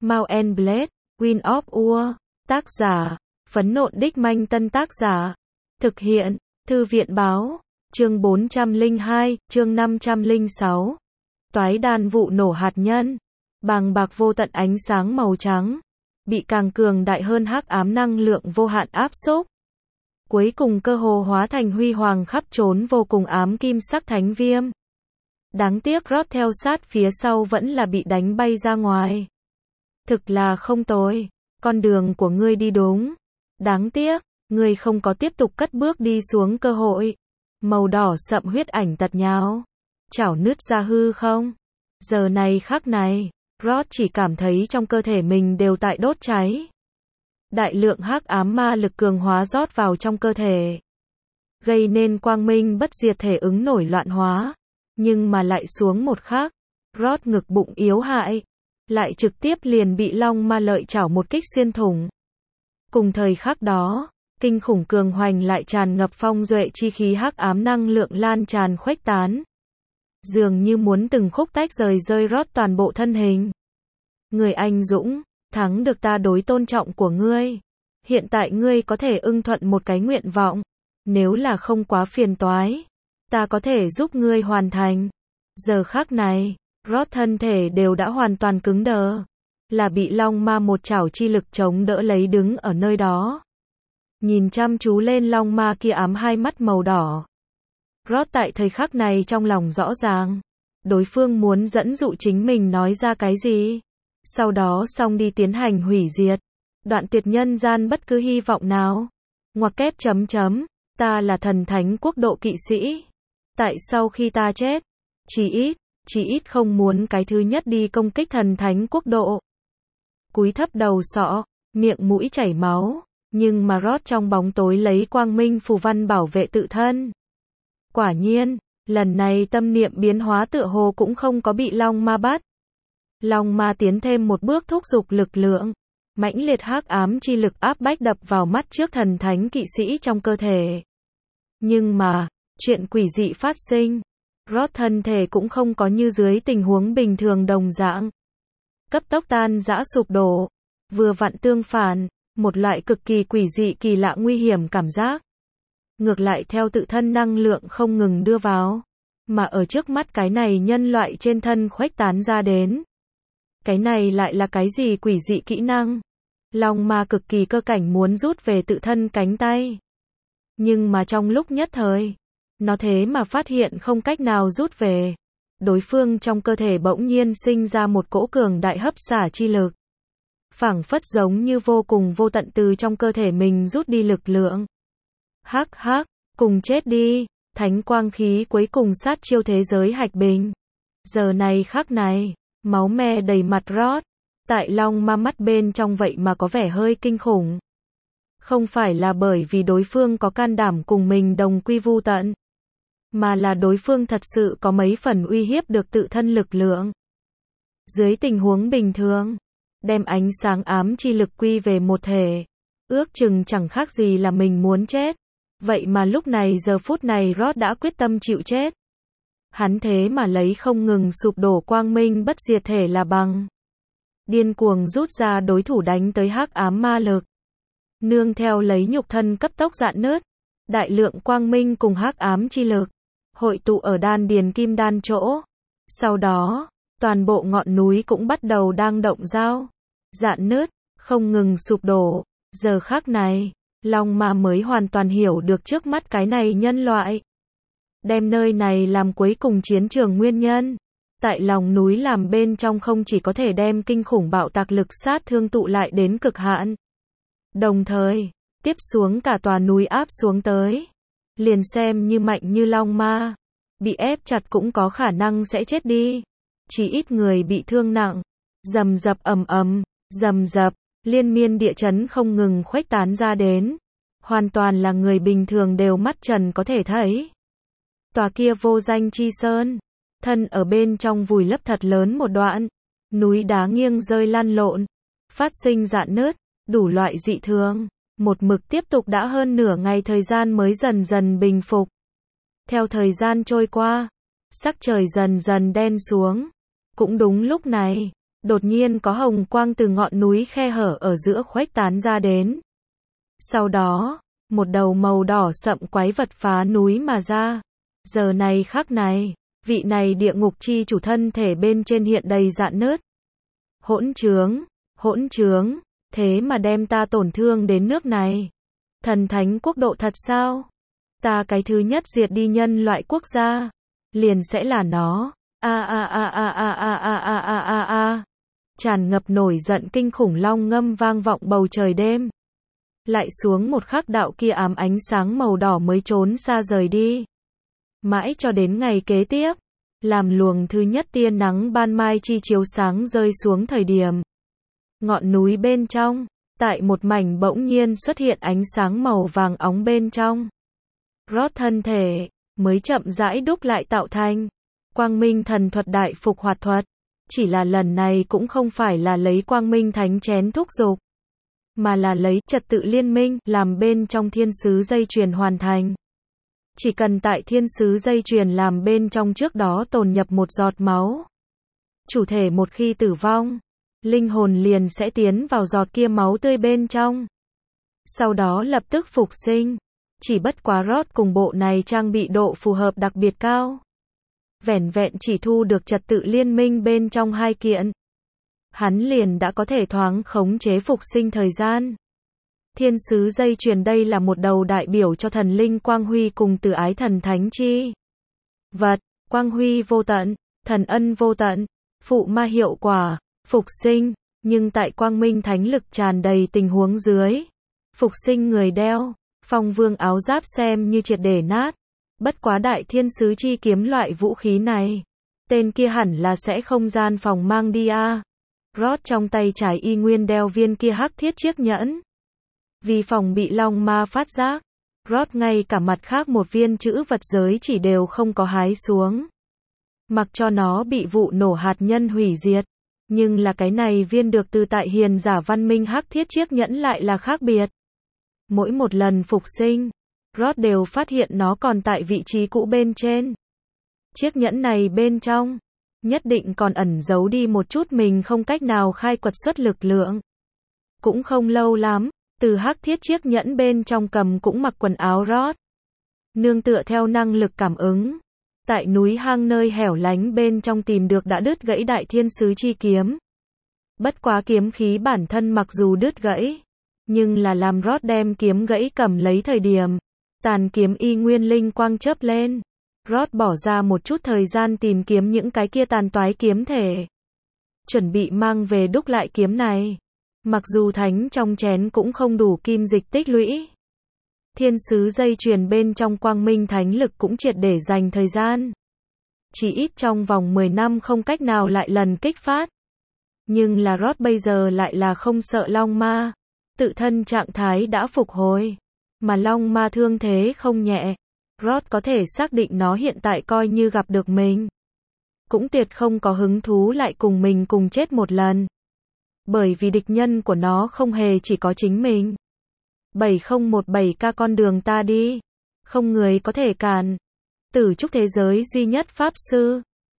Mount and Blade, Wind of War. Tác giả, Phấn Nộn Đích Manh. Tân tác giả, thực hiện, Thư viện Báo. Chương 402, chương 506. Toái đàn vụ nổ hạt nhân. Bàng bạc vô tận ánh sáng màu trắng, bị càng cường đại hơn hắc ám năng lượng vô hạn áp xúc. Cuối cùng cơ hồ hóa thành huy hoàng khắp trốn vô cùng ám kim sắc thánh viêm. Đáng tiếc Rod theo sát phía sau vẫn là bị đánh bay ra ngoài. Thực là không tồi, con đường của ngươi đi đúng. Đáng tiếc, ngươi không có tiếp tục cất bước đi xuống cơ hội. Màu đỏ sậm huyết ảnh tật nháo, chảo nứt ra hư không. Giờ này khắc này, Rod chỉ cảm thấy trong cơ thể mình đều tại đốt cháy. Đại lượng hắc ám ma lực cường hóa rót vào trong cơ thể, gây nên quang minh bất diệt thể ứng nổi loạn hóa. Nhưng mà lại xuống một khắc, Rod ngực bụng yếu hại, lại trực tiếp liền bị long ma lợi chảo một kích xuyên thủng. Cùng thời khắc đó, kinh khủng cường hoành lại tràn ngập phong duệ chi khí hắc ám năng lượng lan tràn khuếch tán. Dường như muốn từng khúc tách rời rơi Rod toàn bộ thân hình. Người anh dũng, thắng được ta đối tôn trọng của ngươi. Hiện tại ngươi có thể ưng thuận một cái nguyện vọng. Nếu là không quá phiền toái, ta có thể giúp ngươi hoàn thành. Giờ khắc này, Rod thân thể đều đã hoàn toàn cứng đờ. Là bị long ma một chảo chi lực chống đỡ lấy đứng ở nơi đó. Nhìn chăm chú lên long ma kia ám hai mắt màu đỏ. Rod tại thời khắc này trong lòng rõ ràng. Đối phương muốn dẫn dụ chính mình nói ra cái gì. Sau đó xong đi tiến hành hủy diệt. Đoạn tuyệt nhân gian bất cứ hy vọng nào. Ngoặc kép chấm chấm. Ta là thần thánh quốc độ kỵ sĩ. Tại sau khi ta chết, chỉ ít không muốn cái thứ nhất đi công kích thần thánh quốc độ. Cúi thấp đầu sọ, miệng mũi chảy máu, nhưng mà Rod trong bóng tối lấy quang minh phù văn bảo vệ tự thân. Quả nhiên, lần này tâm niệm biến hóa tựa hồ cũng không có bị long ma bắt. Long ma tiến thêm một bước thúc giục lực lượng, mãnh liệt hắc ám chi lực áp bách đập vào mắt trước thần thánh kỵ sĩ trong cơ thể. Nhưng mà, chuyện quỷ dị phát sinh. Rod thân thể cũng không có như dưới tình huống bình thường đồng dạng. Cấp tốc tan rã sụp đổ. Vừa vặn tương phản, một loại cực kỳ quỷ dị kỳ lạ nguy hiểm cảm giác. Ngược lại theo tự thân năng lượng không ngừng đưa vào. Mà ở trước mắt cái này nhân loại trên thân khuếch tán ra đến. Cái này lại là cái gì quỷ dị kỹ năng? Long ma cực kỳ cơ cảnh muốn rút về tự thân cánh tay. Nhưng mà trong lúc nhất thời, nó thế mà phát hiện không cách nào rút về. Đối phương trong cơ thể bỗng nhiên sinh ra một cỗ cường đại hấp xả chi lực. Phảng phất giống như vô cùng vô tận từ trong cơ thể mình rút đi lực lượng. Hắc hắc, cùng chết đi, thánh quang khí cuối cùng sát chiêu thế giới hạch bình. Giờ này khắc này, máu me đầy mặt Rod. Tại long ma mắt bên trong vậy mà có vẻ hơi kinh khủng. Không phải là bởi vì đối phương có can đảm cùng mình đồng quy vu tận, mà là đối phương thật sự có mấy phần uy hiếp được tự thân lực lượng. Dưới tình huống bình thường, đem ánh sáng ám chi lực quy về một thể, ước chừng chẳng khác gì là mình muốn chết. Vậy mà lúc này giờ phút này Rod đã quyết tâm chịu chết. Hắn thế mà lấy không ngừng sụp đổ quang minh bất diệt thể là bằng. Điên cuồng rút ra đối thủ đánh tới hắc ám ma lực. Nương theo lấy nhục thân cấp tốc rạn nứt. Đại lượng quang minh cùng hắc ám chi lực hội tụ ở đan điền kim đan chỗ. Sau đó, toàn bộ ngọn núi cũng bắt đầu đang động dao, rạn nứt, không ngừng sụp đổ. Giờ khắc này, long ma mới hoàn toàn hiểu được trước mắt cái này nhân loại. Đem nơi này làm cuối cùng chiến trường nguyên nhân. Tại lòng núi làm bên trong không chỉ có thể đem kinh khủng bạo tạc lực sát thương tụ lại đến cực hạn. Đồng thời, tiếp xuống cả tòa núi áp xuống tới. Liền xem như mạnh như long ma, bị ép chặt cũng có khả năng sẽ chết đi. Chỉ ít người bị thương nặng. Rầm rập ầm ầm, rầm rập, liên miên địa chấn không ngừng khuếch tán ra đến. Hoàn toàn là người bình thường đều mắt trần có thể thấy. Tòa kia vô danh chi sơn, thân ở bên trong vùi lấp thật lớn một đoạn. Núi đá nghiêng rơi lăn lộn, phát sinh rạn nứt, đủ loại dị thường. Một mực tiếp tục đã hơn nửa ngày thời gian mới dần dần bình phục. Theo thời gian trôi qua, sắc trời dần dần đen xuống. Cũng đúng lúc này, Đột nhiên có hồng quang từ ngọn núi khe hở ở giữa khuếch tán ra đến. Sau đó, một đầu màu đỏ sậm quái vật phá núi mà ra. Giờ này khắc này, vị này địa ngục chi chủ thân thể bên trên hiện đầy rạn nứt. Hỗn trướng, thế mà đem ta tổn thương đến nước này. Thần thánh quốc độ thật sao? Ta cái thứ nhất diệt đi nhân loại quốc gia, liền sẽ là nó. Tràn ngập nổi giận kinh khủng long ngâm vang vọng bầu trời đêm. Lại xuống một khắc đạo kia ám ánh sáng màu đỏ mới trốn xa rời đi. Mãi cho đến ngày kế tiếp, làm luồng thứ nhất tia nắng ban mai chi chiếu sáng rơi xuống thời điểm. Ngọn núi bên trong, tại một mảnh bỗng nhiên xuất hiện ánh sáng màu vàng óng bên trong. Rod thân thể, mới chậm rãi đúc lại tạo thành. Quang Minh thần thuật đại phục hoạt thuật. Chỉ là lần này cũng không phải là lấy Quang Minh thánh chén thúc giục, mà là lấy trật tự liên minh làm bên trong thiên sứ dây chuyền hoàn thành. Chỉ cần tại thiên sứ dây chuyền làm bên trong trước đó tồn nhập một giọt máu. Chủ thể một khi tử vong, linh hồn liền sẽ tiến vào giọt kia máu tươi bên trong. Sau đó lập tức phục sinh. Chỉ bất quá Rod cùng bộ này trang bị độ phù hợp đặc biệt cao. Vẻn vẹn chỉ thu được trật tự liên minh bên trong 2 kiện. Hắn liền đã có thể thoáng khống chế phục sinh thời gian. Thiên sứ dây chuyền đây là một đầu đại biểu cho thần linh quang huy cùng từ ái thần thánh chi vật, quang huy vô tận, thần ân vô tận, phụ ma hiệu quả, phục sinh, nhưng tại quang minh thánh lực tràn đầy tình huống dưới, phục sinh người đeo, phong vương áo giáp xem như triệt để nát. Bất quá đại thiên sứ chi kiếm loại vũ khí này, tên kia hẳn là sẽ không gian phòng mang đi a. Rod trong tay trái y nguyên đeo viên kia hắc thiết chiếc nhẫn. Vì phòng bị long ma phát giác, Rod ngay cả mặt khác một viên chữ vật giới chỉ đều không có hái xuống. Mặc cho nó bị vụ nổ hạt nhân hủy diệt. Nhưng là cái này viên được từ tại hiền giả văn minh hắc thiết chiếc nhẫn lại là khác biệt. Mỗi một lần phục sinh, Rod đều phát hiện nó còn tại vị trí cũ bên trên. Chiếc nhẫn này bên trong, nhất định còn ẩn giấu đi một chút mình không cách nào khai quật xuất lực lượng. Cũng không lâu lắm, từ hắc thiết chiếc nhẫn bên trong cầm cũng mặc quần áo Rod. Nương tựa theo năng lực cảm ứng, tại núi hang nơi hẻo lánh bên trong tìm được đã đứt gãy đại thiên sứ chi kiếm. Bất quá kiếm khí bản thân mặc dù đứt gãy, nhưng là làm Rod đem kiếm gãy cầm lấy thời điểm, tàn kiếm y nguyên linh quang chớp lên. Rod bỏ ra một chút thời gian tìm kiếm những cái kia tàn toái kiếm thể, chuẩn bị mang về đúc lại kiếm này. Mặc dù thánh trong chén cũng không đủ kim dịch tích lũy. Thiên sứ dây chuyền bên trong quang minh thánh lực cũng triệt để dành thời gian. Chỉ ít trong vòng 10 năm không cách nào lại lần kích phát. Nhưng là Rod bây giờ lại là không sợ long ma. Tự thân trạng thái đã phục hồi. Mà long ma thương thế không nhẹ. Rod có thể xác định nó hiện tại coi như gặp được mình. Cũng tuyệt không có hứng thú lại cùng mình cùng chết một lần. Bởi vì địch nhân của nó không hề chỉ có chính mình. 7017K con đường ta đi. Không người có thể cản. Tử trúc thế giới duy nhất pháp sư.